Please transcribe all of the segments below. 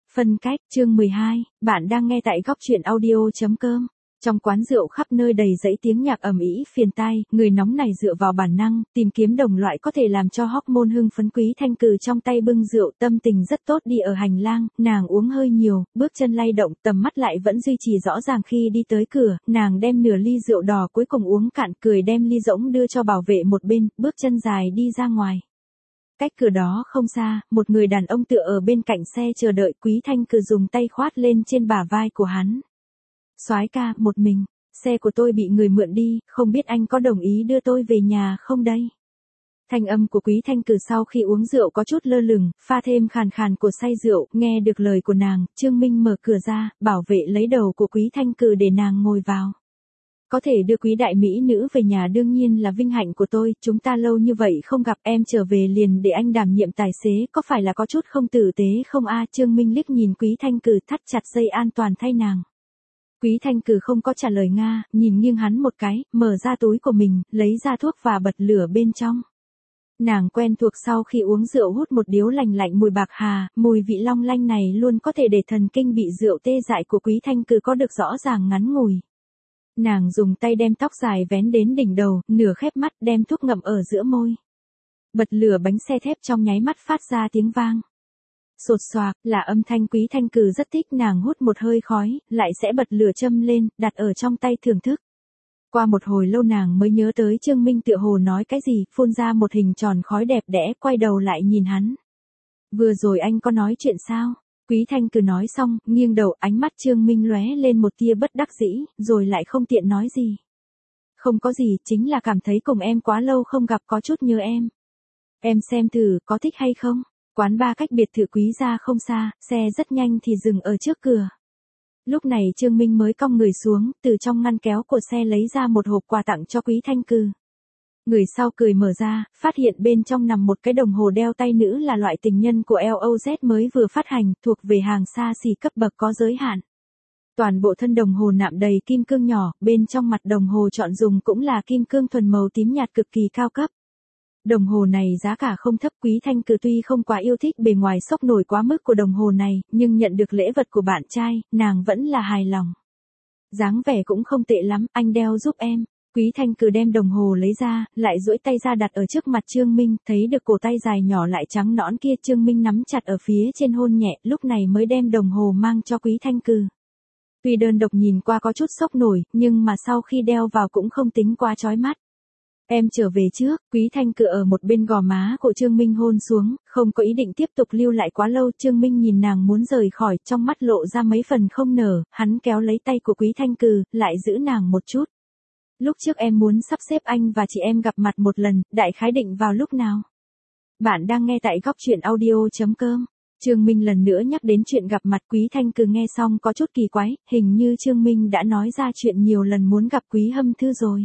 Phân cách, chương 12, bạn đang nghe tại góc truyện audio.com. Trong quán rượu khắp nơi đầy dẫy tiếng nhạc ầm ĩ phiền tai, người nóng này dựa vào bản năng, tìm kiếm đồng loại có thể làm cho hormone hưng phấn. Quý Thanh Cừ trong tay bưng rượu, tâm tình rất tốt đi ở hành lang, nàng uống hơi nhiều, bước chân lay động, tầm mắt lại vẫn duy trì rõ ràng. Khi đi tới cửa, nàng đem nửa ly rượu đỏ cuối cùng uống cạn, cười đem ly rỗng đưa cho bảo vệ một bên, bước chân dài đi ra ngoài. Cách cửa đó không xa, một người đàn ông tựa ở bên cạnh xe chờ đợi. Quý Thanh Cừ dùng tay khoát lên trên bả vai của hắn. Soái ca, một mình, xe của tôi bị người mượn đi, không biết anh có đồng ý đưa tôi về nhà không đây? Thanh âm của Quý Thanh Cừ sau khi uống rượu có chút lơ lửng, pha thêm khàn khàn của say rượu. Nghe được lời của nàng, Trương Minh mở cửa ra, bảo vệ lấy đầu của Quý Thanh Cừ để nàng ngồi vào. Có thể đưa quý đại mỹ nữ về nhà đương nhiên là vinh hạnh của tôi, chúng ta lâu như vậy không gặp, em trở về liền để anh đảm nhiệm tài xế, có phải là có chút không tử tế không a? Trương Minh liếc nhìn Quý Thanh Cừ, thắt chặt dây an toàn thay nàng. Quý Thanh Cừ không có trả lời nga, nhìn nghiêng hắn một cái, mở ra túi của mình, lấy ra thuốc và bật lửa bên trong. Nàng quen thuộc sau khi uống rượu hút một điếu lành lạnh mùi bạc hà, mùi vị long lanh này luôn có thể để thần kinh bị rượu tê dại của Quý Thanh Cừ có được rõ ràng ngắn ngủi. Nàng dùng tay đem tóc dài vén đến đỉnh đầu, nửa khép mắt đem thuốc ngậm ở giữa môi. Bật lửa bánh xe thép trong nháy mắt phát ra tiếng vang. Sột soạc, là âm thanh. Quý Thanh Cừ rất thích, nàng hút một hơi khói, lại sẽ bật lửa châm lên, đặt ở trong tay thưởng thức. Qua một hồi lâu nàng mới nhớ tới Trương Minh tựa hồ nói cái gì, phun ra một hình tròn khói đẹp đẽ, quay đầu lại nhìn hắn. Vừa rồi anh có nói chuyện sao? Quý Thanh Cừ nói xong, nghiêng đầu, ánh mắt Trương Minh lóe lên một tia bất đắc dĩ, rồi lại không tiện nói gì. Không có gì, chính là cảm thấy cùng em quá lâu không gặp có chút nhớ em. Em xem thử, có thích hay không? Quán bar cách biệt thự Quý gia không xa, xe rất nhanh thì dừng ở trước cửa. Lúc này Trương Minh mới cong người xuống, từ trong ngăn kéo của xe lấy ra một hộp quà tặng cho Quý Thanh Cừ. Người sau cười mở ra, phát hiện bên trong nằm một cái đồng hồ đeo tay nữ là loại tình nhân của LOZ mới vừa phát hành, thuộc về hàng xa xỉ cấp bậc có giới hạn. Toàn bộ thân đồng hồ nạm đầy kim cương nhỏ, bên trong mặt đồng hồ chọn dùng cũng là kim cương thuần màu tím nhạt cực kỳ cao cấp. Đồng hồ này giá cả không thấp. Quý Thanh Cừ tuy không quá yêu thích bề ngoài sốc nổi quá mức của đồng hồ này, nhưng nhận được lễ vật của bạn trai, nàng vẫn là hài lòng. Dáng vẻ cũng không tệ lắm, anh đeo giúp em. Quý Thanh Cừ đem đồng hồ lấy ra, lại duỗi tay ra đặt ở trước mặt Trương Minh, thấy được cổ tay dài nhỏ lại trắng nõn kia. Trương Minh nắm chặt ở phía trên hôn nhẹ, lúc này mới đem đồng hồ mang cho Quý Thanh Cừ. Tuy đơn độc nhìn qua có chút sốc nổi, nhưng mà sau khi đeo vào cũng không tính quá chói mắt. Em trở về trước. Quý Thanh Cừ ở một bên gò má của Trương Minh hôn xuống, không có ý định tiếp tục lưu lại quá lâu. Trương Minh nhìn nàng muốn rời khỏi, trong mắt lộ ra mấy phần không nở, hắn kéo lấy tay của Quý Thanh Cừ, lại giữ nàng một chút. Lúc trước em muốn sắp xếp anh và chị em gặp mặt một lần, đại khái định vào lúc nào? Bạn đang nghe tại góc truyện audio.com. Trương Minh lần nữa nhắc đến chuyện gặp mặt. Quý Thanh Cừ nghe xong có chút kỳ quái, hình như Trương Minh đã nói ra chuyện nhiều lần muốn gặp Quý Hâm Thư rồi.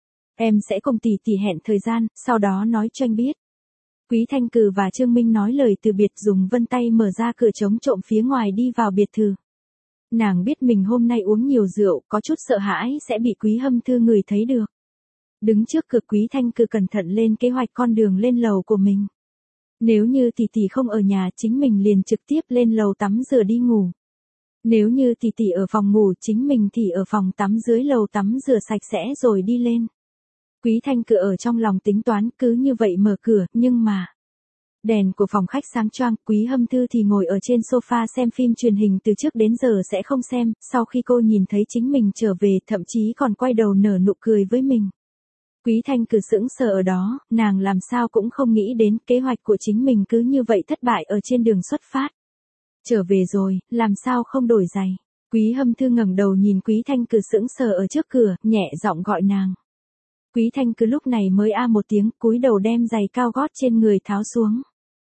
Em sẽ cùng tỷ tỷ hẹn thời gian, sau đó nói cho anh biết. Quý Thanh Cừ và Trương Minh nói lời từ biệt, dùng vân tay mở ra cửa chống trộm phía ngoài đi vào biệt thự. Nàng biết mình hôm nay uống nhiều rượu, có chút sợ hãi sẽ bị Quý Hâm Thư người thấy được. Đứng trước cửa, Quý Thanh Cừ cẩn thận lên kế hoạch con đường lên lầu của mình. Nếu như tỷ tỷ không ở nhà, chính mình liền trực tiếp lên lầu tắm rửa đi ngủ. Nếu như tỷ tỷ ở phòng ngủ, chính mình thì ở phòng tắm dưới lầu tắm rửa sạch sẽ rồi đi lên. Quý Thanh Cừ ở trong lòng tính toán, cứ như vậy mở cửa, nhưng mà đèn của phòng khách sáng choang. Quý Hâm Thư thì ngồi ở trên sofa xem phim truyền hình, từ trước đến giờ sẽ không xem, sau khi cô nhìn thấy chính mình trở về, thậm chí còn quay đầu nở nụ cười với mình. Quý Thanh Cừ sững sờ ở đó, nàng làm sao cũng không nghĩ đến kế hoạch của chính mình cứ như vậy thất bại ở trên đường xuất phát. Trở về rồi, làm sao không đổi giày? Quý Hâm Thư ngẩng đầu nhìn Quý Thanh Cừ sững sờ ở trước cửa, nhẹ giọng gọi nàng. Quý Thanh Cừ lúc này mới a một tiếng, cúi đầu đem giày cao gót trên người tháo xuống.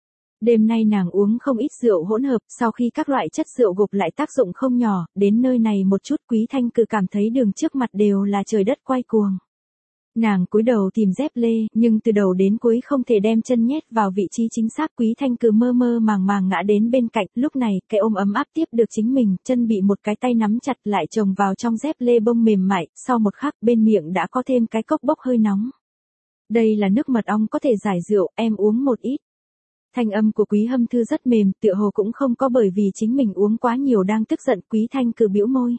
Đêm nay nàng uống không ít rượu hỗn hợp, sau khi các loại chất rượu gộp lại tác dụng không nhỏ, đến nơi này một chút Quý Thanh Cừ cảm thấy đường trước mặt đều là trời đất quay cuồng. Nàng cúi đầu tìm dép lê, nhưng từ đầu đến cuối không thể đem chân nhét vào vị trí chính xác. Quý Thanh Cừ mơ mơ màng màng ngã đến bên cạnh, lúc này, cái ôm ấm áp tiếp được chính mình, chân bị một cái tay nắm chặt lại chồng vào trong dép lê bông mềm mại, sau một khắc bên miệng đã có thêm cái cốc bốc hơi nóng. Đây là nước mật ong có thể giải rượu, em uống một ít. Thanh âm của Quý Hâm Thư rất mềm, tựa hồ cũng không có bởi vì chính mình uống quá nhiều đang tức giận. Quý Thanh Cử bĩu môi.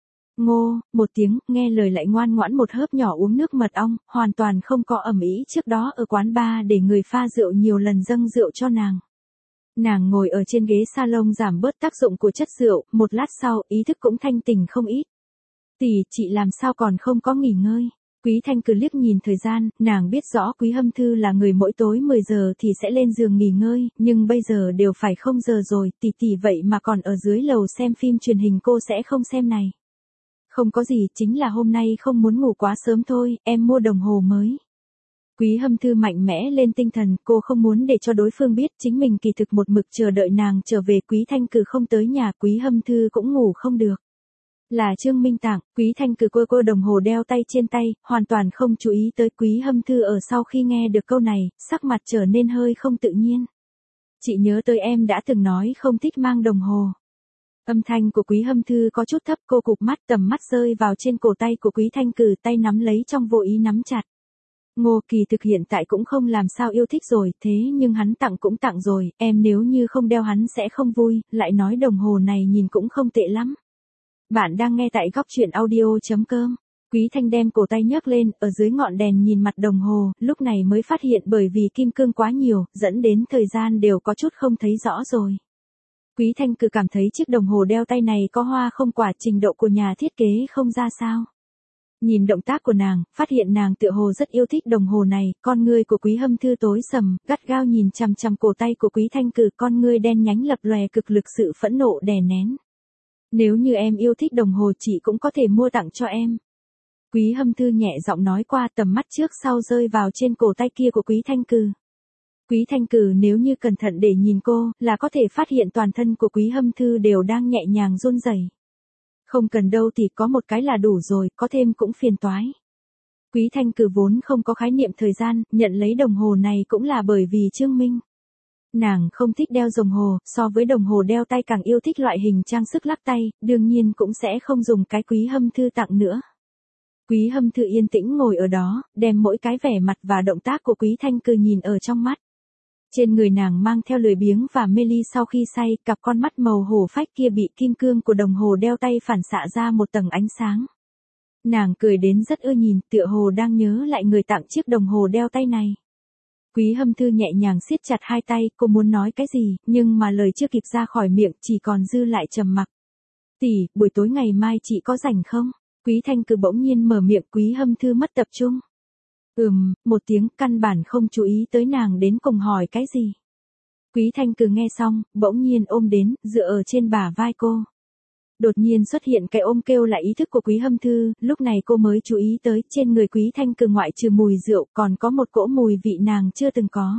Ngô, một tiếng, nghe lời lại ngoan ngoãn một hớp nhỏ uống nước mật ong, hoàn toàn không có ầm ĩ trước đó ở quán bar để người pha rượu nhiều lần dâng rượu cho nàng. Nàng ngồi ở trên ghế salon giảm bớt tác dụng của chất rượu, một lát sau, ý thức cũng thanh tỉnh không ít. Tỷ, chị làm sao còn không có nghỉ ngơi? Quý Thanh Cử liếc nhìn thời gian, nàng biết rõ Quý Hâm Thư là người mỗi tối 10 giờ thì sẽ lên giường nghỉ ngơi, nhưng bây giờ đều phải 0 giờ rồi, tỷ vậy mà còn ở dưới lầu xem phim truyền hình cô sẽ không xem này. Không có gì, chính là hôm nay không muốn ngủ quá sớm thôi, em mua đồng hồ mới. Quý Hâm Thư mạnh mẽ lên tinh thần, cô không muốn để cho đối phương biết chính mình kỳ thực một mực chờ đợi nàng trở về. Quý Thanh Cử không tới nhà, Quý Hâm Thư cũng ngủ không được. Là Trương Minh Tạng. Quý Thanh Cử cô đồng hồ đeo tay trên tay, hoàn toàn không chú ý tới Quý Hâm Thư. Ở sau khi nghe được câu này, sắc mặt trở nên hơi không tự nhiên. Chị nhớ tới em đã từng nói không thích mang đồng hồ. Âm thanh của Quý Hâm Thư có chút thấp, cô cụp mắt, tầm mắt rơi vào trên cổ tay của Quý Thanh Cử, tay nắm lấy trong vô ý nắm chặt. Ngô, kỳ thực hiện tại cũng không làm sao yêu thích rồi, thế nhưng hắn tặng cũng tặng rồi, em nếu như không đeo hắn sẽ không vui, lại nói đồng hồ này nhìn cũng không tệ lắm. Bạn đang nghe tại góc truyện audio.com. Quý Thanh đem cổ tay nhấc lên, ở dưới ngọn đèn nhìn mặt đồng hồ, lúc này mới phát hiện bởi vì kim cương quá nhiều, dẫn đến thời gian đều có chút không thấy rõ rồi. Quý Thanh Cử cảm thấy chiếc đồng hồ đeo tay này có hoa không quả, trình độ của nhà thiết kế không ra sao. Nhìn động tác của nàng, phát hiện nàng tựa hồ rất yêu thích đồng hồ này, con ngươi của Quý Hâm Thư tối sầm, gắt gao nhìn chằm chằm cổ tay của Quý Thanh Cử, con ngươi đen nhánh lập lòe cực lực sự phẫn nộ đè nén. Nếu như em yêu thích đồng hồ chị cũng có thể mua tặng cho em. Quý Hâm Thư nhẹ giọng nói qua, tầm mắt trước sau rơi vào trên cổ tay kia của Quý Thanh Cử. Quý Thanh Cử nếu như cẩn thận để nhìn cô, là có thể phát hiện toàn thân của Quý Hâm Thư đều đang nhẹ nhàng run rẩy. Không cần đâu thì có một cái là đủ rồi, có thêm cũng phiền toái. Quý Thanh Cử vốn không có khái niệm thời gian, nhận lấy đồng hồ này cũng là bởi vì Trương Minh. Nàng không thích đeo đồng hồ, so với đồng hồ đeo tay càng yêu thích loại hình trang sức lắc tay, đương nhiên cũng sẽ không dùng cái Quý Hâm Thư tặng nữa. Quý Hâm Thư yên tĩnh ngồi ở đó, đem mỗi cái vẻ mặt và động tác của Quý Thanh Cử nhìn ở trong mắt. Trên người nàng mang theo lười biếng và mê ly, sau khi say, cặp con mắt màu hổ phách kia bị kim cương của đồng hồ đeo tay phản xạ ra một tầng ánh sáng. Nàng cười đến rất ưa nhìn, tựa hồ đang nhớ lại người tặng chiếc đồng hồ đeo tay này. Quý Hâm Thư nhẹ nhàng siết chặt hai tay, cô muốn nói cái gì, nhưng mà lời chưa kịp ra khỏi miệng, chỉ còn dư lại trầm mặc. Tỷ, buổi tối ngày mai chị có rảnh không? Quý Thanh Cử bỗng nhiên mở miệng. Quý Hâm Thư mất tập trung. Một tiếng, căn bản không chú ý tới nàng đến cùng hỏi cái gì. Quý Thanh Cử nghe xong, bỗng nhiên ôm đến, dựa ở trên bả vai cô. Đột nhiên xuất hiện cái ôm kêu lại ý thức của Quý Hâm Thư, lúc này cô mới chú ý tới, trên người Quý Thanh Cử ngoại trừ mùi rượu còn có một cỗ mùi vị nàng chưa từng có.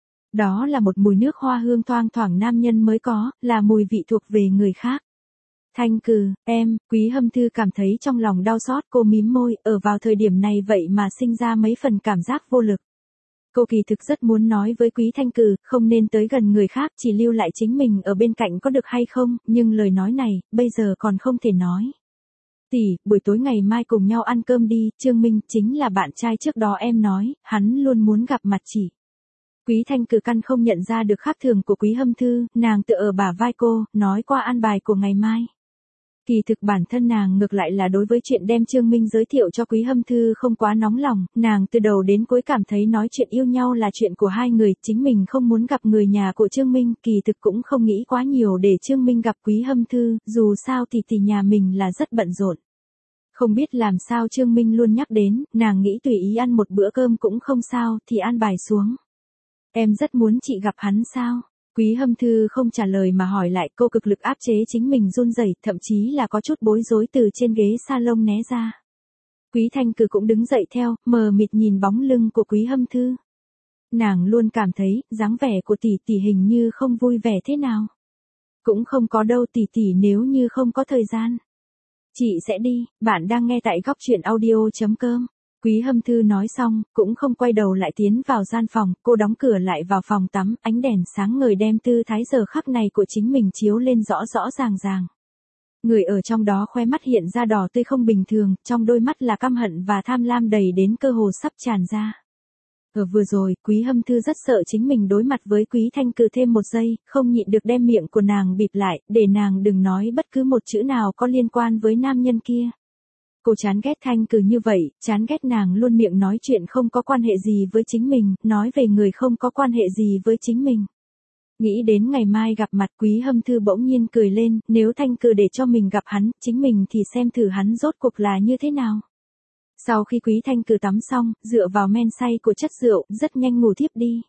Đó là một mùi nước hoa hương thoang thoảng nam nhân mới có, là mùi vị thuộc về người khác. Thanh Cử, em. Quý Hâm Thư cảm thấy trong lòng đau xót, cô mím môi, ở vào thời điểm này vậy mà sinh ra mấy phần cảm giác vô lực. Cô kỳ thực rất muốn nói với Quý Thanh Cử, không nên tới gần người khác, chỉ lưu lại chính mình ở bên cạnh có được hay không, nhưng lời nói này, bây giờ còn không thể nói. Tỷ, buổi tối ngày mai cùng nhau ăn cơm đi, Trương Minh chính là bạn trai trước đó em nói, hắn luôn muốn gặp mặt chị. Quý Thanh Cử căn không nhận ra được khác thường của Quý Hâm Thư, nàng tựa ở bả vai cô, nói qua an bài của ngày mai. Kỳ thực bản thân nàng ngược lại là đối với chuyện đem Trương Minh giới thiệu cho Quý Hâm Thư không quá nóng lòng, nàng từ đầu đến cuối cảm thấy nói chuyện yêu nhau là chuyện của hai người, chính mình không muốn gặp người nhà của Trương Minh, kỳ thực cũng không nghĩ quá nhiều để Trương Minh gặp Quý Hâm Thư, dù sao thì nhà mình là rất bận rộn. Không biết làm sao Trương Minh luôn nhắc đến, nàng nghĩ tùy ý ăn một bữa cơm cũng không sao, thì an bài xuống. Em rất muốn chị gặp hắn sao? Quý Hâm Thư không trả lời mà hỏi lại, cô cực lực áp chế chính mình run rẩy, thậm chí là có chút bối rối từ trên ghế salon né ra. Quý Thanh Cử cũng đứng dậy theo, mờ mịt nhìn bóng lưng của Quý Hâm Thư. Nàng luôn cảm thấy, dáng vẻ của tỷ tỷ hình như không vui vẻ thế nào. Cũng không có đâu tỷ tỷ, nếu như không có thời gian. Chị sẽ đi. Bạn đang nghe tại góc truyện audio.com. Quý Hâm Thư nói xong, cũng không quay đầu lại tiến vào gian phòng, cô đóng cửa lại vào phòng tắm, ánh đèn sáng ngời đem tư thái giờ khắc này của chính mình chiếu lên rõ rõ ràng ràng. Người ở trong đó khóe mắt hiện ra đỏ tươi không bình thường, trong đôi mắt là căm hận và tham lam đầy đến cơ hồ sắp tràn ra. Ở vừa rồi, Quý Hâm Thư rất sợ chính mình đối mặt với Quý Thanh Cử thêm một giây, không nhịn được đem miệng của nàng bịt lại, để nàng đừng nói bất cứ một chữ nào có liên quan với nam nhân kia. Cô chán ghét Thanh Cử như vậy, chán ghét nàng luôn miệng nói chuyện không có quan hệ gì với chính mình, nói về người không có quan hệ gì với chính mình. Nghĩ đến ngày mai gặp mặt, Quý Hâm Thư bỗng nhiên cười lên, nếu Thanh Cử để cho mình gặp hắn, chính mình thì xem thử hắn rốt cuộc là như thế nào. Sau khi Quý Thanh Cử tắm xong, dựa vào men say của chất rượu, rất nhanh ngủ thiếp đi.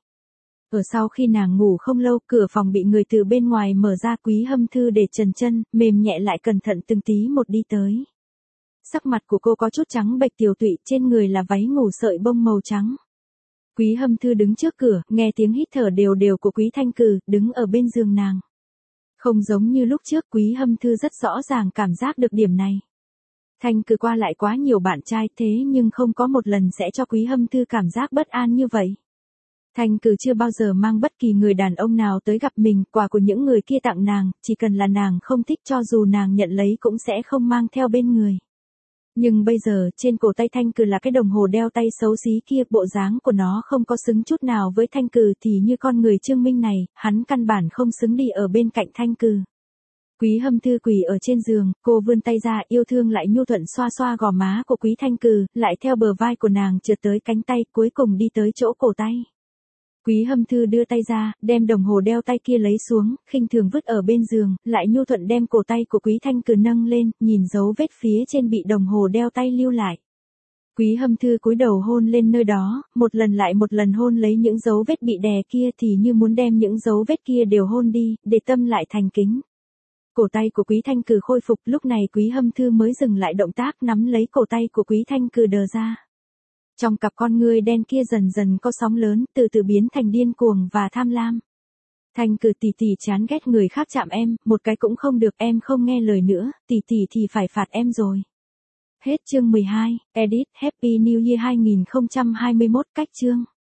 Ở sau khi nàng ngủ không lâu, cửa phòng bị người từ bên ngoài mở ra, Quý Hâm Thư để trần chân, mềm nhẹ lại cẩn thận từng tí một đi tới. Sắc mặt của cô có chút trắng bệch tiều tụy, trên người là váy ngủ sợi bông màu trắng. Quý Hâm Thư đứng trước cửa, nghe tiếng hít thở đều đều của Quý Thanh Cử, đứng ở bên giường nàng. Không giống như lúc trước, Quý Hâm Thư rất rõ ràng cảm giác được điểm này. Thanh Cử qua lại quá nhiều bạn trai thế nhưng không có một lần sẽ cho Quý Hâm Thư cảm giác bất an như vậy. Thanh Cử chưa bao giờ mang bất kỳ người đàn ông nào tới gặp mình, quà của những người kia tặng nàng, chỉ cần là nàng không thích cho dù nàng nhận lấy cũng sẽ không mang theo bên người. Nhưng bây giờ, trên cổ tay Thanh Cử là cái đồng hồ đeo tay xấu xí kia, bộ dáng của nó không có xứng chút nào với Thanh Cử thì như con người Trương Minh này, hắn căn bản không xứng đi ở bên cạnh Thanh Cử. Quý Hâm Thư quỳ ở trên giường, cô vươn tay ra yêu thương lại nhu thuận xoa xoa gò má của Quý Thanh Cử, lại theo bờ vai của nàng trượt tới cánh tay, cuối cùng đi tới chỗ cổ tay. Quý Hâm Thư đưa tay ra, đem đồng hồ đeo tay kia lấy xuống, khinh thường vứt ở bên giường, lại nhu thuận đem cổ tay của Quý Thanh Cử nâng lên, nhìn dấu vết phía trên bị đồng hồ đeo tay lưu lại. Quý Hâm Thư cúi đầu hôn lên nơi đó, một lần lại một lần hôn lấy những dấu vết bị đè kia thì như muốn đem những dấu vết kia đều hôn đi, để tâm lại thành kính. Cổ tay của Quý Thanh Cử khôi phục, lúc này Quý Hâm Thư mới dừng lại động tác nắm lấy cổ tay của Quý Thanh Cử đờ ra. Trong cặp con ngươi đen kia dần dần có sóng lớn, từ từ biến thành điên cuồng và tham lam. Thanh Cử tỷ tỷ chán ghét người khác chạm em, một cái cũng không được, em không nghe lời nữa, tỷ tỷ thì phải phạt em rồi. Hết chương 12, edit, Happy New Year 2021, cách chương.